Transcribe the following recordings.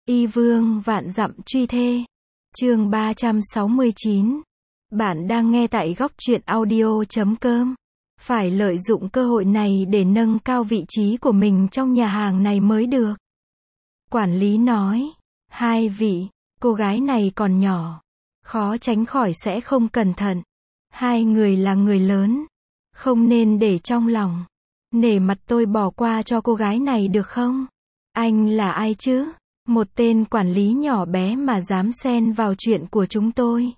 Y vương vạn dặm truy thê. Chương 369. Bạn đang nghe tại góc truyện audio.com. Phải lợi dụng cơ hội này để nâng cao vị trí của mình trong nhà hàng này mới được. Quản lý nói, hai vị, cô gái này còn nhỏ, khó tránh khỏi sẽ không cẩn thận. Hai người là người lớn, không nên để trong lòng. Nể mặt tôi bỏ qua cho cô gái này được không? Anh là ai chứ? Một tên quản lý nhỏ bé mà dám xen vào chuyện của chúng tôi.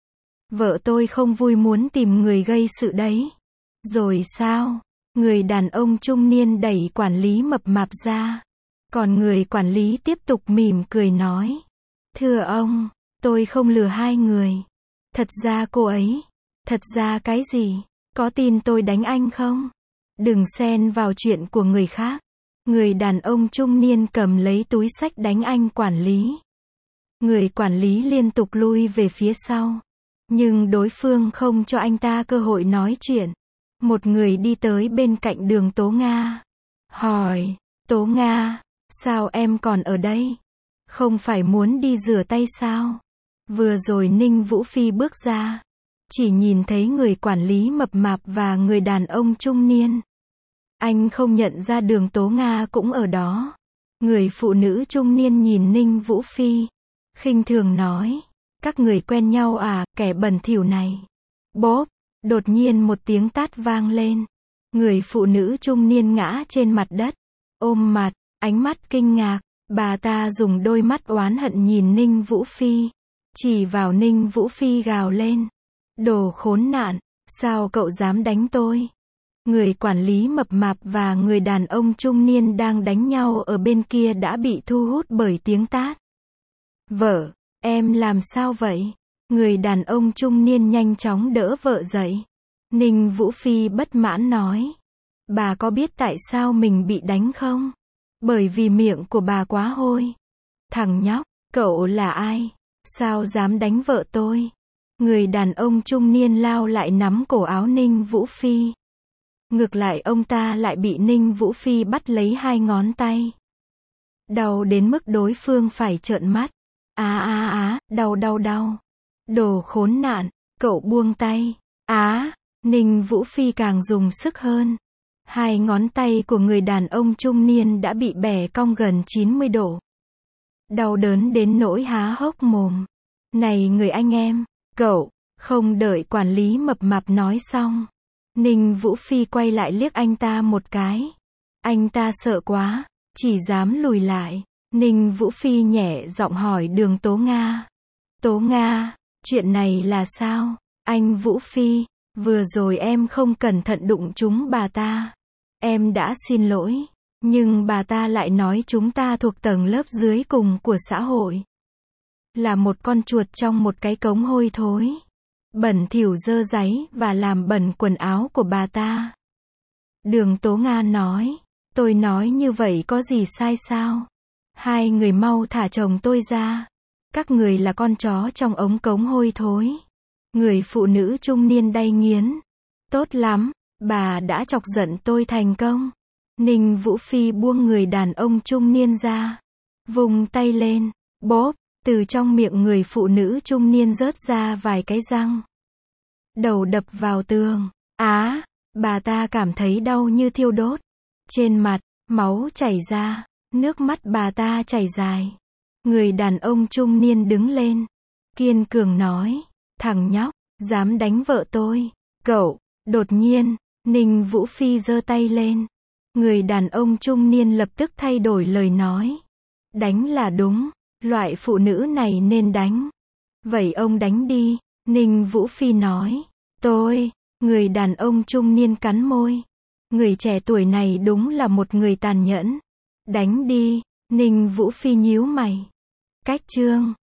Vợ tôi không vui muốn tìm người gây sự đấy. Rồi sao? Người đàn ông trung niên đẩy quản lý mập mạp ra. Còn người quản lý tiếp tục mỉm cười nói. Thưa ông, tôi không lừa hai người. Thật ra cô ấy. Thật ra cái gì? Có tin tôi đánh anh không? Đừng xen vào chuyện của người khác. Người đàn ông trung niên cầm lấy túi xách đánh anh quản lý. Người quản lý liên tục lui về phía sau. Nhưng đối phương không cho anh ta cơ hội nói chuyện. Một người đi tới bên cạnh Đường Tố Nga. Hỏi, Tố Nga, sao em còn ở đây? Không phải muốn đi rửa tay sao? Vừa rồi Ninh Vũ Phi bước ra. Chỉ nhìn thấy người quản lý mập mạp và người đàn ông trung niên. Anh không nhận ra Đường Tố Nga cũng ở đó. Người phụ nữ trung niên nhìn Ninh Vũ Phi. Khinh thường nói. Các người quen nhau à, kẻ bẩn thỉu này. Bốp, đột nhiên một tiếng tát vang lên. Người phụ nữ trung niên ngã trên mặt đất. Ôm mặt, ánh mắt kinh ngạc. Bà ta dùng đôi mắt oán hận nhìn Ninh Vũ Phi. Chỉ vào Ninh Vũ Phi gào lên. Đồ khốn nạn, sao cậu dám đánh tôi? Người quản lý mập mạp và người đàn ông trung niên đang đánh nhau ở bên kia đã bị thu hút bởi tiếng tát. Vợ, em làm sao vậy? Người đàn ông trung niên nhanh chóng đỡ vợ dậy. Ninh Vũ Phi bất mãn nói. Bà có biết tại sao mình bị đánh không? Bởi vì miệng của bà quá hôi. Thằng nhóc, cậu là ai? Sao dám đánh vợ tôi? Người đàn ông trung niên lao lại nắm cổ áo Ninh Vũ Phi. Ngược lại ông ta lại bị Ninh Vũ Phi bắt lấy hai ngón tay. Đau đến mức đối phương phải trợn mắt. Đau. Đồ khốn nạn, cậu buông tay. Ninh Vũ Phi càng dùng sức hơn. Hai ngón tay của người đàn ông trung niên đã bị bẻ cong gần 90 độ. Đau đớn đến nỗi há hốc mồm. Này người anh em, cậu, không đợi quản lý mập mạp nói xong. Ninh Vũ Phi quay lại liếc anh ta một cái. Anh ta sợ quá, chỉ dám lùi lại. Ninh Vũ Phi nhẹ giọng hỏi Đường Tố Nga. Tố Nga, chuyện này là sao? Anh Vũ Phi, vừa rồi em không cẩn thận đụng trúng bà ta. Em đã xin lỗi, nhưng bà ta lại nói chúng ta thuộc tầng lớp dưới cùng của xã hội. Là một con chuột trong một cái cống hôi thối. Bẩn thỉu dơ dáy và làm bẩn quần áo của bà ta. Đường Tố Nga nói. Tôi nói như vậy có gì sai sao? Hai người mau thả chồng tôi ra. Các người là con chó trong ống cống hôi thối. Người phụ nữ trung niên đay nghiến. Tốt lắm, bà đã chọc giận tôi thành công. Ninh Vũ Phi buông người đàn ông trung niên ra. Vùng tay lên. Bốp. Từ trong miệng người phụ nữ trung niên rớt ra vài cái răng. Đầu đập vào tường. Bà ta cảm thấy đau như thiêu đốt. Trên mặt, máu chảy ra. Nước mắt bà ta chảy dài. Người đàn ông trung niên đứng lên. Kiên cường nói. Thằng nhóc, dám đánh vợ tôi. Cậu, đột nhiên, Ninh Vũ Phi giơ tay lên. Người đàn ông trung niên lập tức thay đổi lời nói. Đánh là đúng. Loại phụ nữ này nên đánh. Vậy ông đánh đi, Ninh Vũ Phi nói. Tôi, người đàn ông trung niên cắn môi. Người trẻ tuổi này đúng là một người tàn nhẫn. Đánh đi, Ninh Vũ Phi nhíu mày. Cách chương